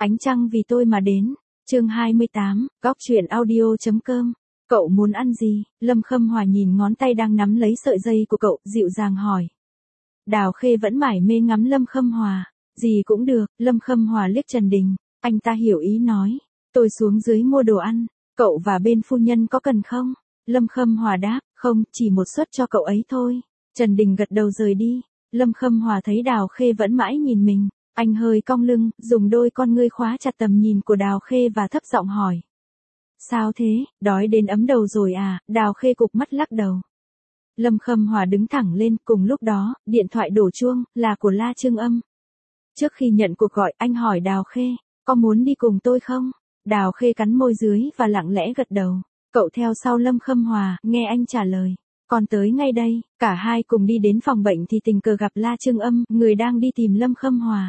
Ánh trăng vì tôi mà đến. Chương 28, góc truyện audio.com. Cậu muốn ăn gì? Lâm Khâm Hòa nhìn ngón tay đang nắm lấy sợi dây của cậu, dịu dàng hỏi. Đào Khê vẫn mải mê ngắm Lâm Khâm Hòa. Gì cũng được. Lâm Khâm Hòa liếc Trần Đình. Anh ta hiểu ý nói. Tôi xuống dưới mua đồ ăn. Cậu và bên phu nhân có cần không? Lâm Khâm Hòa đáp. Không, chỉ một suất cho cậu ấy thôi. Trần Đình gật đầu rời đi. Lâm Khâm Hòa thấy Đào Khê vẫn mãi nhìn mình. Anh hơi cong lưng, dùng đôi con ngươi khóa chặt tầm nhìn của Đào Khê và thấp giọng hỏi. Sao thế, đói đến ấm đầu rồi à? Đào Khê cụp mắt lắc đầu. Lâm Khâm Hòa đứng thẳng lên, cùng lúc đó, điện thoại đổ chuông, là của La Trương Âm. Trước khi nhận cuộc gọi, anh hỏi Đào Khê, có muốn đi cùng tôi không? Đào Khê cắn môi dưới và lặng lẽ gật đầu. Cậu theo sau Lâm Khâm Hòa, nghe anh trả lời. Còn tới ngay đây, cả hai cùng đi đến phòng bệnh thì tình cờ gặp La Trương Âm, người đang đi tìm Lâm Khâm Hòa.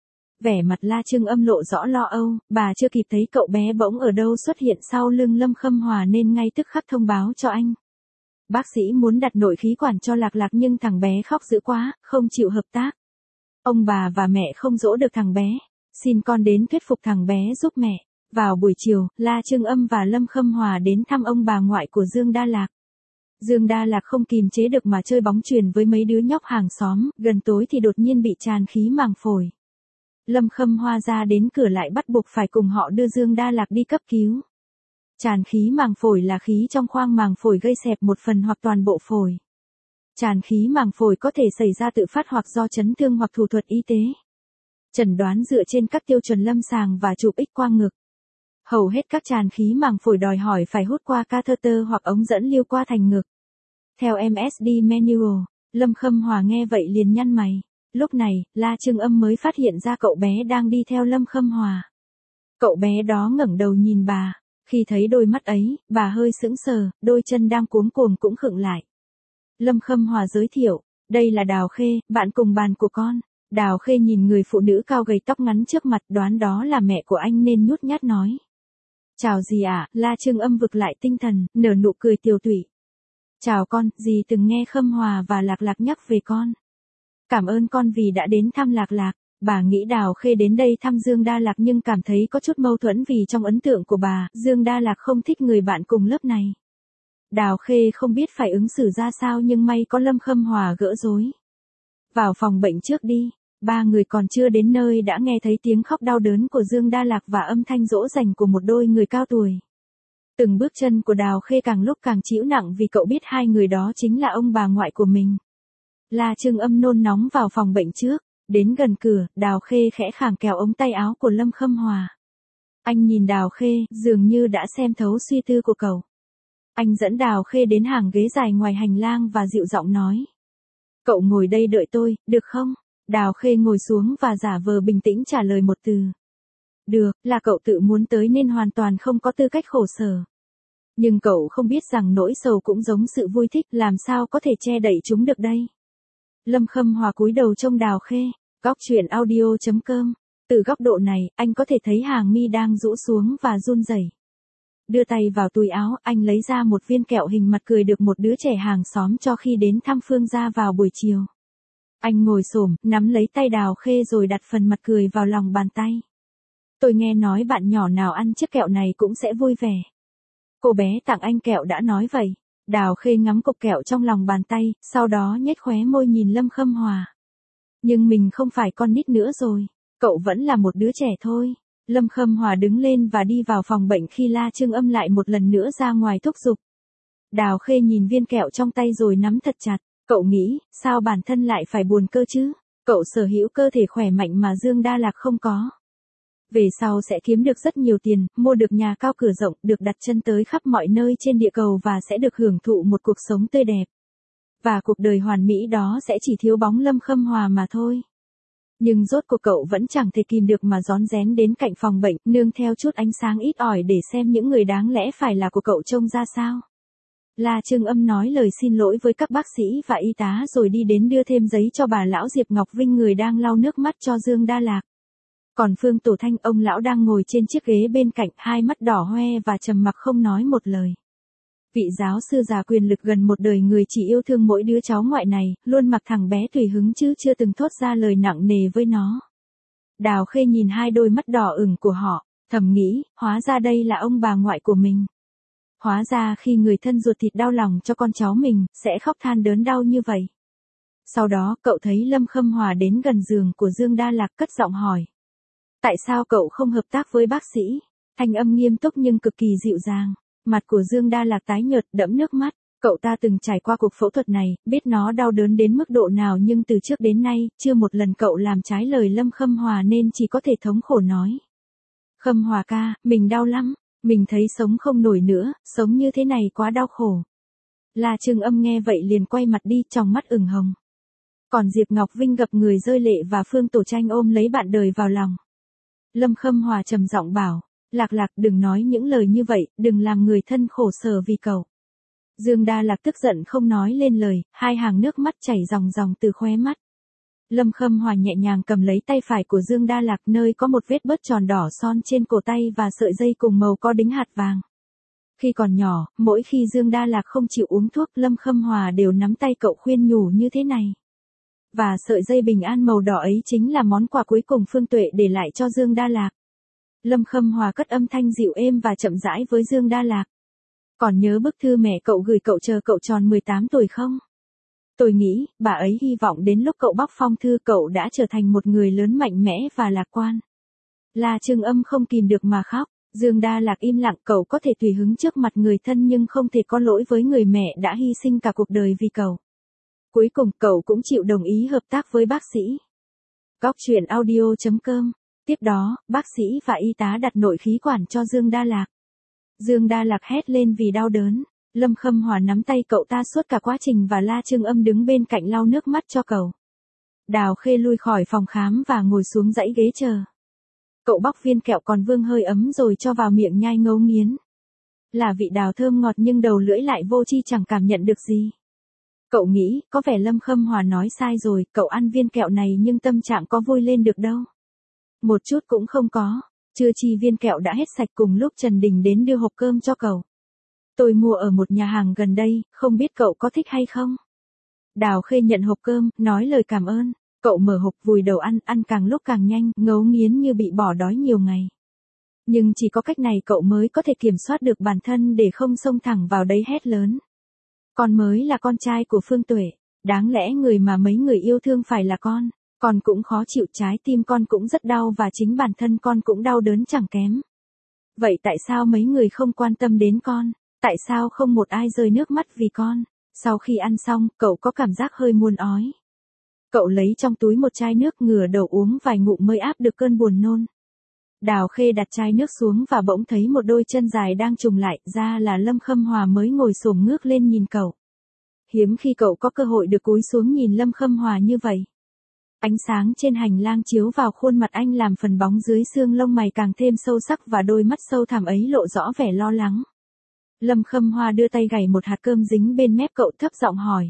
Vẻ mặt La Trương Âm lộ rõ lo âu, bà chưa kịp thấy cậu bé bỗng ở đâu xuất hiện sau lưng Lâm Khâm Hòa nên ngay tức khắc thông báo cho anh. Bác sĩ muốn đặt nội khí quản cho Lạc Lạc nhưng thằng bé khóc dữ quá, không chịu hợp tác. Ông bà và mẹ không dỗ được thằng bé, xin con đến thuyết phục thằng bé giúp mẹ. Vào buổi chiều, La Trương Âm và Lâm Khâm Hòa đến thăm ông bà ngoại của Dương Đa Lạc. Dương Đa Lạc không kìm chế được mà chơi bóng chuyền với mấy đứa nhóc hàng xóm, gần tối thì đột nhiên bị tràn khí màng phổi. Lâm Khâm Hòa ra đến cửa lại bắt buộc phải cùng họ đưa Dương Đa Lạc đi cấp cứu. Tràn khí màng phổi là khí trong khoang màng phổi gây xẹp một phần hoặc toàn bộ phổi. Tràn khí màng phổi có thể xảy ra tự phát hoặc do chấn thương hoặc thủ thuật y tế. Chẩn đoán dựa trên các tiêu chuẩn lâm sàng và chụp X-quang ngực. Hầu hết các tràn khí màng phổi đòi hỏi phải hút qua catheter hoặc ống dẫn lưu qua thành ngực. Theo MSD Manual, Lâm Khâm Hòa nghe vậy liền nhăn mày. Lúc này, La Trương Âm mới phát hiện ra cậu bé đang đi theo Lâm Khâm Hòa. Cậu bé đó ngẩng đầu nhìn bà. Khi thấy đôi mắt ấy, bà hơi sững sờ, đôi chân đang cuống cuồng cũng khựng lại. Lâm Khâm Hòa giới thiệu, đây là Đào Khê, bạn cùng bàn của con. Đào Khê nhìn người phụ nữ cao gầy tóc ngắn trước mặt, đoán đó là mẹ của anh nên nhút nhát nói. Chào dì ạ, La Trương Âm vực lại tinh thần, nở nụ cười tiều tụy. Chào con, dì từng nghe Khâm Hòa và Lạc Lạc nhắc về con. Cảm ơn con vì đã đến thăm Lạc Lạc. Bà nghĩ Đào Khê đến đây thăm Dương Đa Lạc nhưng cảm thấy có chút mâu thuẫn vì trong ấn tượng của bà, Dương Đa Lạc không thích người bạn cùng lớp này. Đào Khê không biết phải ứng xử ra sao nhưng may có Lâm Khâm Hòa gỡ rối. Vào phòng bệnh trước đi. Ba người còn chưa đến nơi đã nghe thấy tiếng khóc đau đớn của Dương Đa Lạc và âm thanh dỗ dành của một đôi người cao tuổi. Từng bước chân của Đào Khê càng lúc càng chịu nặng vì cậu biết hai người đó chính là ông bà ngoại của mình. La Trương Âm nôn nóng vào phòng bệnh trước. Đến gần cửa, Đào Khê khẽ khàng kéo ống tay áo của Lâm Khâm Hòa. Anh nhìn Đào Khê, dường như đã xem thấu suy tư của cậu. Anh dẫn Đào Khê đến hàng ghế dài ngoài hành lang và dịu giọng nói. Cậu ngồi đây đợi tôi, được không? Đào Khê ngồi xuống và giả vờ bình tĩnh trả lời một từ. Được, là cậu tự muốn tới nên hoàn toàn không có tư cách khổ sở. Nhưng cậu không biết rằng nỗi sầu cũng giống sự vui thích, làm sao có thể che đậy chúng được đây? Lâm Khâm Hòa cúi đầu trông Đào Khê, góc truyện audio.com. Từ góc độ này, anh có thể thấy hàng mi đang rũ xuống và run rẩy. Đưa tay vào túi áo, anh lấy ra một viên kẹo hình mặt cười được một đứa trẻ hàng xóm cho khi đến thăm Phương gia vào buổi chiều. Anh ngồi xổm, nắm lấy tay Đào Khê rồi đặt phần mặt cười vào lòng bàn tay. Tôi nghe nói bạn nhỏ nào ăn chiếc kẹo này cũng sẽ vui vẻ. Cô bé tặng anh kẹo đã nói vậy. Đào Khê ngắm cục kẹo trong lòng bàn tay, sau đó nhếch khóe môi nhìn Lâm Khâm Hòa. Nhưng mình không phải con nít nữa rồi, cậu vẫn là một đứa trẻ thôi. Lâm Khâm Hòa đứng lên và đi vào phòng bệnh khi La Trương Âm lại một lần nữa ra ngoài thúc giục. Đào Khê nhìn viên kẹo trong tay rồi nắm thật chặt. Cậu nghĩ, sao bản thân lại phải buồn cơ chứ? Cậu sở hữu cơ thể khỏe mạnh mà Dương Đa Lạc không có. Về sau sẽ kiếm được rất nhiều tiền, mua được nhà cao cửa rộng, được đặt chân tới khắp mọi nơi trên địa cầu và sẽ được hưởng thụ một cuộc sống tươi đẹp. Và cuộc đời hoàn mỹ đó sẽ chỉ thiếu bóng Lâm Khâm Hòa mà thôi. Nhưng rốt cuộc cậu vẫn chẳng thể kìm được mà rón rén đến cạnh phòng bệnh, nương theo chút ánh sáng ít ỏi để xem những người đáng lẽ phải là của cậu trông ra sao. La Trương Âm nói lời xin lỗi với các bác sĩ và y tá rồi đi đến đưa thêm giấy cho bà lão Diệp Ngọc Vinh người đang lau nước mắt cho Dương Đa Lạc. Còn Phương Tổ Thanh, ông lão đang ngồi trên chiếc ghế bên cạnh, hai mắt đỏ hoe và trầm mặc không nói một lời. Vị giáo sư già quyền lực gần một đời người chỉ yêu thương mỗi đứa cháu ngoại này, luôn mặc thằng bé tùy hứng chứ chưa từng thốt ra lời nặng nề với nó. Đào Khê nhìn hai đôi mắt đỏ ửng của họ, thầm nghĩ, hóa ra đây là ông bà ngoại của mình. Hóa ra khi người thân ruột thịt đau lòng cho con cháu mình, sẽ khóc than đớn đau như vậy. Sau đó, cậu thấy Lâm Khâm Hòa đến gần giường của Dương Đa Lạc cất giọng hỏi. Tại sao cậu không hợp tác với bác sĩ? Thanh âm nghiêm túc nhưng cực kỳ dịu dàng. Mặt của Dương Đa Lạc tái nhợt đẫm nước mắt. Cậu ta từng trải qua cuộc phẫu thuật này, biết nó đau đớn đến mức độ nào nhưng từ trước đến nay, chưa một lần cậu làm trái lời Lâm Khâm Hòa nên chỉ có thể thống khổ nói. Khâm Hòa ca, mình đau lắm. Mình thấy sống không nổi nữa, sống như thế này quá đau khổ. La Trương Âm nghe vậy liền quay mặt đi, tròng mắt ửng hồng. Còn Diệp Ngọc Vinh gặp người rơi lệ và Phương Tổ Tranh ôm lấy bạn đời vào lòng. Lâm Khâm Hòa trầm giọng bảo, Lạc Lạc đừng nói những lời như vậy, đừng làm người thân khổ sở vì cậu. Dương Đa Lạc tức giận không nói lên lời, hai hàng nước mắt chảy ròng ròng từ khóe mắt. Lâm Khâm Hòa nhẹ nhàng cầm lấy tay phải của Dương Đa Lạc nơi có một vết bớt tròn đỏ son trên cổ tay và sợi dây cùng màu có đính hạt vàng. Khi còn nhỏ, mỗi khi Dương Đa Lạc không chịu uống thuốc Lâm Khâm Hòa đều nắm tay cậu khuyên nhủ như thế này. Và sợi dây bình an màu đỏ ấy chính là món quà cuối cùng Phương Tuệ để lại cho Dương Đa Lạc. Lâm Khâm Hòa cất âm thanh dịu êm và chậm rãi với Dương Đa Lạc. Còn nhớ bức thư mẹ cậu gửi cậu chờ cậu tròn 18 tuổi không? Tôi nghĩ, bà ấy hy vọng đến lúc cậu bóc phong thư cậu đã trở thành một người lớn mạnh mẽ và lạc quan. La Trương Âm không kìm được mà khóc. Dương Đa Lạc im lặng, cậu có thể tùy hứng trước mặt người thân nhưng không thể có lỗi với người mẹ đã hy sinh cả cuộc đời vì cậu. Cuối cùng cậu cũng chịu đồng ý hợp tác với bác sĩ. Góc truyện audio.com. Tiếp đó, bác sĩ và y tá đặt nội khí quản cho Dương Đa Lạc. Dương Đa Lạc hét lên vì đau đớn. Lâm Khâm Hòa nắm tay cậu ta suốt cả quá trình và La Trương Âm đứng bên cạnh lau nước mắt cho cậu. Đào Khê lui khỏi phòng khám và ngồi xuống dãy ghế chờ. Cậu bóc viên kẹo còn vương hơi ấm rồi cho vào miệng nhai ngấu nghiến. Là vị đào thơm ngọt nhưng đầu lưỡi lại vô tri chẳng cảm nhận được gì. Cậu nghĩ, có vẻ Lâm Khâm Hòa nói sai rồi, cậu ăn viên kẹo này nhưng tâm trạng có vui lên được đâu. Một chút cũng không có, chưa chi viên kẹo đã hết sạch cùng lúc Trần Đình đến đưa hộp cơm cho cậu. Tôi mua ở một nhà hàng gần đây, không biết cậu có thích hay không? Đào Khê nhận hộp cơm, nói lời cảm ơn. Cậu mở hộp vùi đầu ăn, ăn càng lúc càng nhanh, ngấu nghiến như bị bỏ đói nhiều ngày. Nhưng chỉ có cách này cậu mới có thể kiểm soát được bản thân để không xông thẳng vào đấy hét lớn. Con mới là con trai của Phương Tuệ, đáng lẽ người mà mấy người yêu thương phải là con cũng khó chịu, trái tim con cũng rất đau và chính bản thân con cũng đau đớn chẳng kém. Vậy tại sao mấy người không quan tâm đến con? Tại sao không một ai rơi nước mắt vì con? Sau khi ăn xong, cậu có cảm giác hơi muốn ói. Cậu lấy trong túi một chai nước ngửa đầu uống vài ngụm mới áp được cơn buồn nôn. Đào Khê đặt chai nước xuống và bỗng thấy một đôi chân dài đang trùng lại, ra là Lâm Khâm Hòa mới ngồi xổm ngước lên nhìn cậu. Hiếm khi cậu có cơ hội được cúi xuống nhìn Lâm Khâm Hòa như vậy. Ánh sáng trên hành lang chiếu vào khuôn mặt anh làm phần bóng dưới xương lông mày càng thêm sâu sắc và đôi mắt sâu thẳm ấy lộ rõ vẻ lo lắng. Lâm Khâm Hòa đưa tay gảy một hạt cơm dính bên mép cậu thấp giọng hỏi.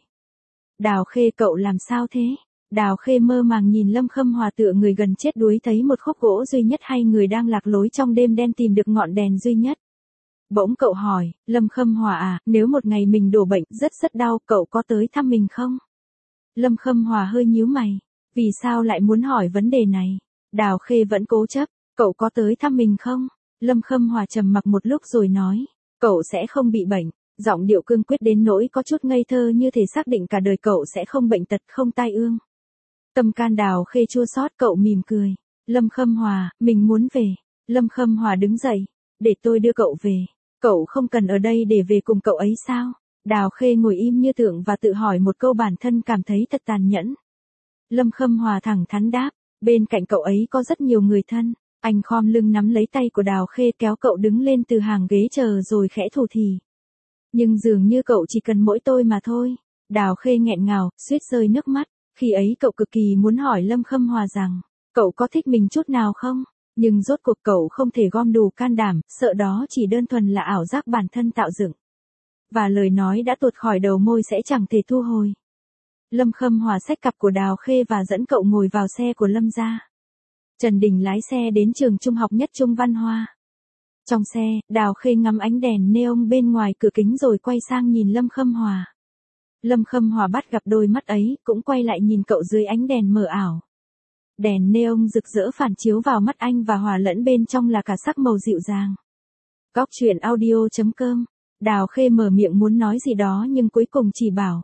Đào Khê cậu làm sao thế? Đào Khê mơ màng nhìn Lâm Khâm Hòa tựa người gần chết đuối thấy một khúc gỗ duy nhất hay người đang lạc lối trong đêm đen tìm được ngọn đèn duy nhất. Bỗng cậu hỏi, Lâm Khâm Hòa à, nếu một ngày mình đổ bệnh rất đau, cậu có tới thăm mình không? Lâm Khâm Hòa hơi nhíu mày. Vì sao lại muốn hỏi vấn đề này? Đào Khê vẫn cố chấp, cậu có tới thăm mình không? Lâm Khâm Hòa trầm mặc một lúc rồi nói, cậu sẽ không bị bệnh. Giọng điệu cương quyết đến nỗi có chút ngây thơ như thể xác định cả đời cậu sẽ không bệnh tật không tai ương. Tâm can Đào Khê chua xót, cậu mỉm cười. Lâm Khâm Hòa, mình muốn về. Lâm Khâm Hòa đứng dậy. Để tôi đưa cậu về. Cậu không cần ở đây để về cùng cậu ấy sao? Đào Khê ngồi im như tượng và tự hỏi một câu bản thân cảm thấy thật tàn nhẫn. Lâm Khâm Hòa thẳng thắn đáp. Bên cạnh cậu ấy có rất nhiều người thân. Anh khom lưng nắm lấy tay của Đào Khê kéo cậu đứng lên từ hàng ghế chờ rồi khẽ thủ thỉ. Nhưng dường như cậu chỉ cần mỗi tôi mà thôi. Đào Khê nghẹn ngào, suýt rơi nước mắt. Khi ấy cậu cực kỳ muốn hỏi Lâm Khâm Hòa rằng, cậu có thích mình chút nào không? Nhưng rốt cuộc cậu không thể gom đủ can đảm, sợ đó chỉ đơn thuần là ảo giác bản thân tạo dựng. Và lời nói đã tuột khỏi đầu môi sẽ chẳng thể thu hồi. Lâm Khâm Hòa xách cặp của Đào Khê và dẫn cậu ngồi vào xe của Lâm gia. Trần Đình lái xe đến trường trung học Nhất Trung Văn Hoa. Trong xe, Đào Khê ngắm ánh đèn neon bên ngoài cửa kính rồi quay sang nhìn Lâm Khâm Hòa. Lâm Khâm Hòa bắt gặp đôi mắt ấy, cũng quay lại nhìn cậu dưới ánh đèn mờ ảo. Đèn neon rực rỡ phản chiếu vào mắt anh và hòa lẫn bên trong là cả sắc màu dịu dàng. Góc truyện audio.com. Đào Khê mở miệng muốn nói gì đó nhưng cuối cùng chỉ bảo.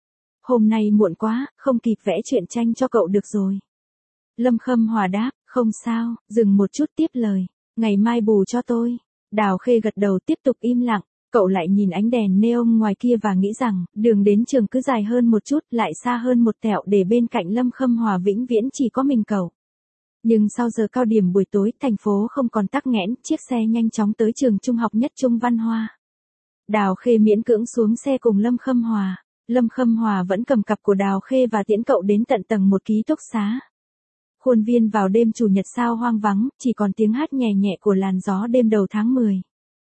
Hôm nay muộn quá, không kịp vẽ truyện tranh cho cậu được rồi. Lâm Khâm Hòa đáp, không sao, dừng một chút tiếp lời. Ngày mai bù cho tôi. Đào Khê gật đầu tiếp tục im lặng. Cậu lại nhìn ánh đèn neon ngoài kia và nghĩ rằng, đường đến trường cứ dài hơn một chút, lại xa hơn một tẹo để bên cạnh Lâm Khâm Hòa vĩnh viễn chỉ có mình cậu. Nhưng sau giờ cao điểm buổi tối, thành phố không còn tắc nghẽn, chiếc xe nhanh chóng tới trường trung học nhất Trung Văn Hoa. Đào Khê miễn cưỡng xuống xe cùng Lâm Khâm Hòa. Lâm Khâm Hòa vẫn cầm cặp của Đào Khê và tiễn cậu đến tận tầng 1 ký túc xá. Khuôn viên vào đêm chủ nhật sao hoang vắng, chỉ còn tiếng hát nhẹ nhẹ của làn gió đêm đầu tháng 10.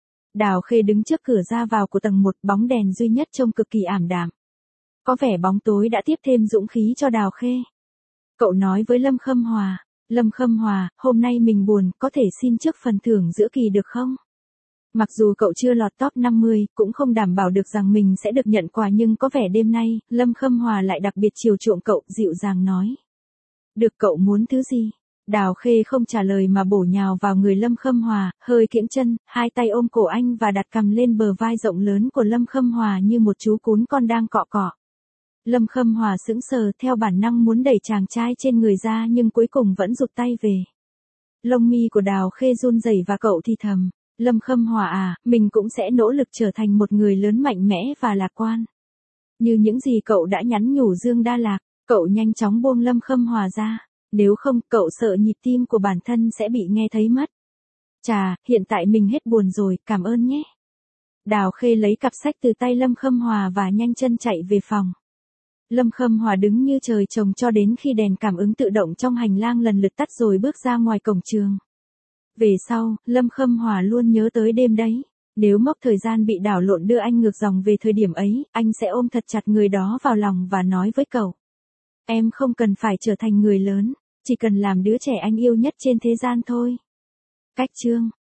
Đào Khê đứng trước cửa ra vào của tầng 1, bóng đèn duy nhất trông cực kỳ ảm đạm. Có vẻ bóng tối đã tiếp thêm dũng khí cho Đào Khê. Cậu nói với Lâm Khâm Hòa, Lâm Khâm Hòa, hôm nay mình buồn, có thể xin trước phần thưởng giữa kỳ được không? Mặc dù cậu chưa lọt top 50, cũng không đảm bảo được rằng mình sẽ được nhận quà nhưng có vẻ đêm nay, Lâm Khâm Hòa lại đặc biệt chiều chuộng cậu, dịu dàng nói. Được, cậu muốn thứ gì? Đào Khê không trả lời mà bổ nhào vào người Lâm Khâm Hòa, hơi kiễng chân, hai tay ôm cổ anh và đặt cằm lên bờ vai rộng lớn của Lâm Khâm Hòa như một chú cún con đang cọ cọ. Lâm Khâm Hòa sững sờ, theo bản năng muốn đẩy chàng trai trên người ra nhưng cuối cùng vẫn rụt tay về. Lông mi của Đào Khê run rẩy và cậu thì thầm, Lâm Khâm Hòa à, mình cũng sẽ nỗ lực trở thành một người lớn mạnh mẽ và lạc quan. Như những gì cậu đã nhắn nhủ Dương Đa Lạc, cậu nhanh chóng buông Lâm Khâm Hòa ra. Nếu không, cậu sợ nhịp tim của bản thân sẽ bị nghe thấy mất. Chà, hiện tại mình hết buồn rồi, cảm ơn nhé. Đào Khê lấy cặp sách từ tay Lâm Khâm Hòa và nhanh chân chạy về phòng. Lâm Khâm Hòa đứng như trời trồng cho đến khi đèn cảm ứng tự động trong hành lang lần lượt tắt rồi bước ra ngoài cổng trường. Về sau, Lâm Khâm Hòa luôn nhớ tới đêm đấy. Nếu mốc thời gian bị đảo lộn đưa anh ngược dòng về thời điểm ấy, anh sẽ ôm thật chặt người đó vào lòng và nói với cậu. Em không cần phải trở thành người lớn, chỉ cần làm đứa trẻ anh yêu nhất trên thế gian thôi. Cách chương